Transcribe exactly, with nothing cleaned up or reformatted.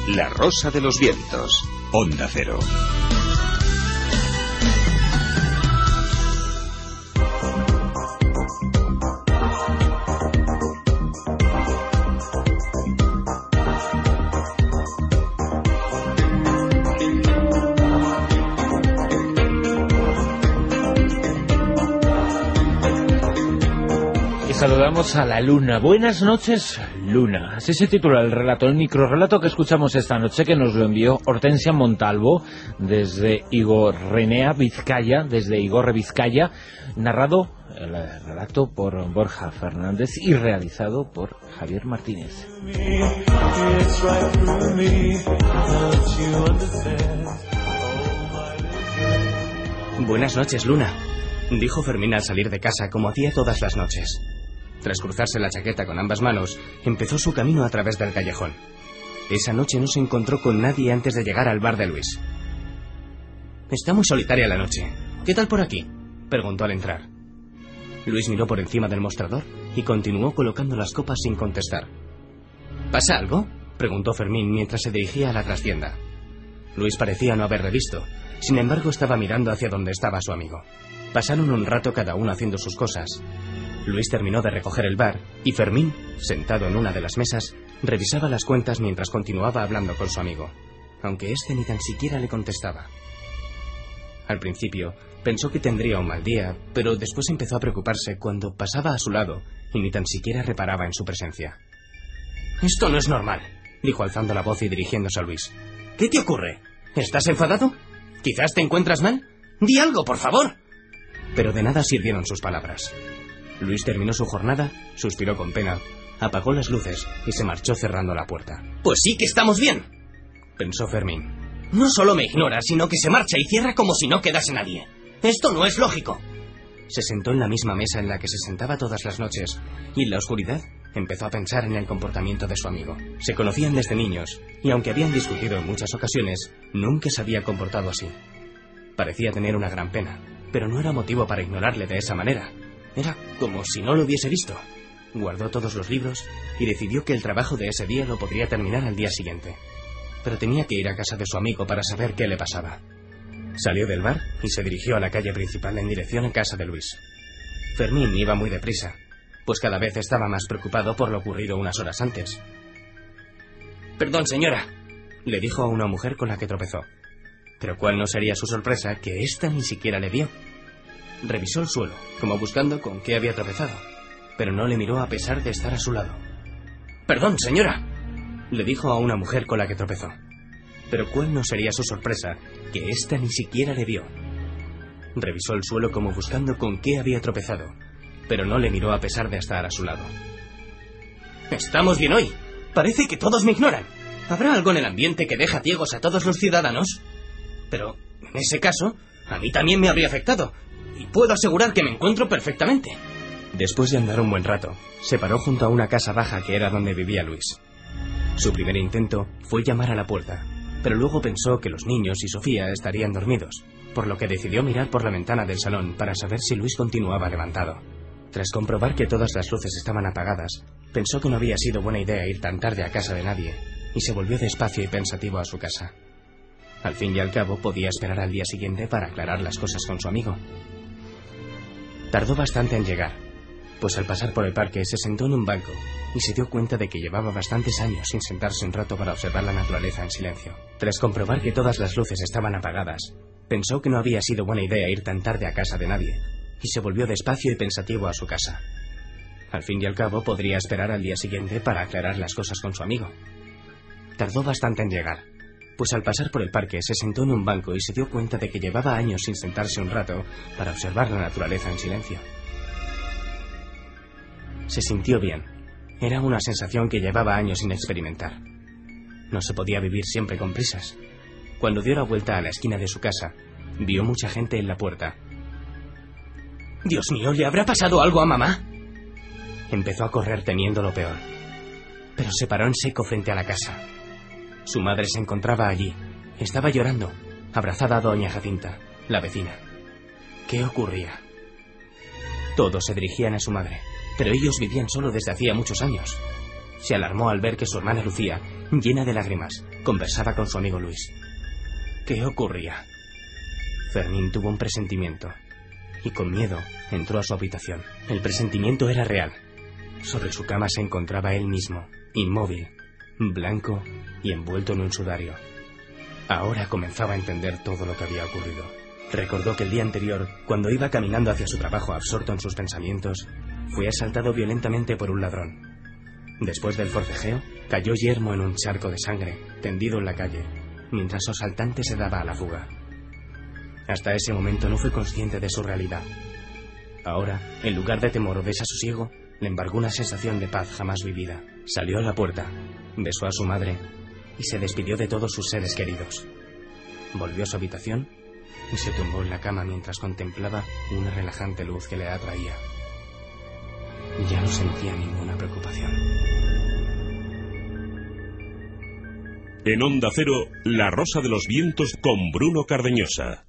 La Rosa de los Vientos, Onda Cero. Saludamos a la Luna. Buenas noches, Luna. Así se titula el relato, el microrrelato que escuchamos esta noche, que nos lo envió Hortensia Montalvo desde Igorrenea, Vizcaya, desde Igorre, Vizcaya, narrado el relato por Borja Fernández y realizado por Javier Martínez. Buenas noches, Luna, dijo Fermín al salir de casa, como hacía todas las noches. Tras cruzarse la chaqueta con ambas manos, empezó su camino a través del callejón. Esa noche no se encontró con nadie antes de llegar al bar de Luis. «Está muy solitaria la noche. ¿Qué tal por aquí?», preguntó al entrar. Luis miró por encima del mostrador y continuó colocando las copas sin contestar. «¿Pasa algo?», preguntó Fermín mientras se dirigía a la trastienda. Luis parecía no haberle visto. Sin embargo, estaba mirando hacia donde estaba su amigo. Pasaron un rato cada uno haciendo sus cosas. Luis terminó de recoger el bar y Fermín, sentado en una de las mesas, revisaba las cuentas mientras continuaba hablando con su amigo, aunque éste ni tan siquiera le contestaba. Al principio pensó que tendría un mal día, pero después empezó a preocuparse cuando pasaba a su lado y ni tan siquiera reparaba en su presencia. «Esto no es normal», dijo alzando la voz y dirigiéndose a Luis. «¿Qué te ocurre? ¿Estás enfadado? ¿Quizás te encuentras mal? ¡Di algo, por favor!». Pero de nada sirvieron sus palabras. Luis terminó su jornada, suspiró con pena, apagó las luces y se marchó cerrando la puerta. «Pues sí que estamos bien», pensó Fermín. «No solo me ignora, sino que se marcha y cierra como si no quedase nadie. Esto no es lógico». Se sentó en la misma mesa en la que se sentaba todas las noches y en la oscuridad empezó a pensar en el comportamiento de su amigo. Se conocían desde niños y aunque habían discutido en muchas ocasiones, nunca se había comportado así. Parecía tener una gran pena, pero no era motivo para ignorarle de esa manera. Era como si no lo hubiese visto. Guardó todos los libros y decidió que el trabajo de ese día lo podría terminar al día siguiente. Pero tenía que ir a casa de su amigo para saber qué le pasaba. Salió del bar y se dirigió a la calle principal en dirección a casa de Luis. Fermín iba muy deprisa, pues cada vez estaba más preocupado por lo ocurrido unas horas antes. «Perdón, señora», le dijo a una mujer con la que tropezó. Pero cuál no sería su sorpresa que ésta ni siquiera le vio. Revisó el suelo, como buscando con qué había tropezado, pero no le miró a pesar de estar a su lado. «Perdón, señora», le dijo a una mujer con la que tropezó. Pero cuál no sería su sorpresa que ésta ni siquiera le vio. Revisó el suelo como buscando con qué había tropezado, pero no le miró a pesar de estar a su lado. «Estamos bien hoy. Parece que todos me ignoran. ¿Habrá algo en el ambiente que deja ciegos a todos los ciudadanos? Pero, en ese caso, a mí también me habría afectado. Y puedo asegurar que me encuentro perfectamente». Después de andar un buen rato, se paró junto a una casa baja que era donde vivía Luis. Su primer intento fue llamar a la puerta, pero luego pensó que los niños y Sofía estarían dormidos, por lo que decidió mirar por la ventana del salón para saber si Luis continuaba levantado. Tras comprobar que todas las luces estaban apagadas, pensó que no había sido buena idea ir tan tarde a casa de nadie, y se volvió despacio y pensativo a su casa. Al fin y al cabo, podía esperar al día siguiente para aclarar las cosas con su amigo. Tardó bastante en llegar, pues al pasar por el parque se sentó en un banco y se dio cuenta de que llevaba bastantes años sin sentarse un rato para observar la naturaleza en silencio. Tras comprobar que todas las luces estaban apagadas, pensó que no había sido buena idea ir tan tarde a casa de nadie, y se volvió despacio y pensativo a su casa. Al fin y al cabo, podría esperar al día siguiente para aclarar las cosas con su amigo. Tardó bastante en llegar, pues al pasar por el parque se sentó en un banco y se dio cuenta de que llevaba años sin sentarse un rato para observar la naturaleza en silencio. Se sintió bien. Era una sensación que llevaba años sin experimentar. No se podía vivir siempre con prisas. Cuando dio la vuelta a la esquina de su casa, vio mucha gente en la puerta. «Dios mío, ¿le habrá pasado algo a mamá?». Empezó a correr temiendo lo peor, pero se paró en seco frente a la casa. Su madre se encontraba allí. Estaba llorando, abrazada a doña Jacinta, la vecina. ¿Qué ocurría? Todos se dirigían a su madre, pero ellos vivían solo desde hacía muchos años. Se alarmó al ver que su hermana Lucía, llena de lágrimas, conversaba con su amigo Luis. ¿Qué ocurría? Fermín tuvo un presentimiento y con miedo entró a su habitación. El presentimiento era real. Sobre su cama se encontraba él mismo, inmóvil, blanco y envuelto en un sudario. Ahora comenzaba a entender todo lo que había ocurrido. Recordó que el día anterior, cuando iba caminando hacia su trabajo absorto en sus pensamientos, fue asaltado violentamente por un ladrón. Después del forcejeo, cayó yermo en un charco de sangre, tendido en la calle, mientras su asaltante se daba a la fuga. Hasta ese momento no fue consciente de su realidad. Ahora, en lugar de temor o desasosiego, le embargó una sensación de paz jamás vivida. Salió a la puerta, besó a su madre y se despidió de todos sus seres queridos. Volvió a su habitación y se tumbó en la cama mientras contemplaba una relajante luz que le atraía. Ya no sentía ninguna preocupación. En Onda Cero, La Rosa de los Vientos con Bruno Cardeñosa.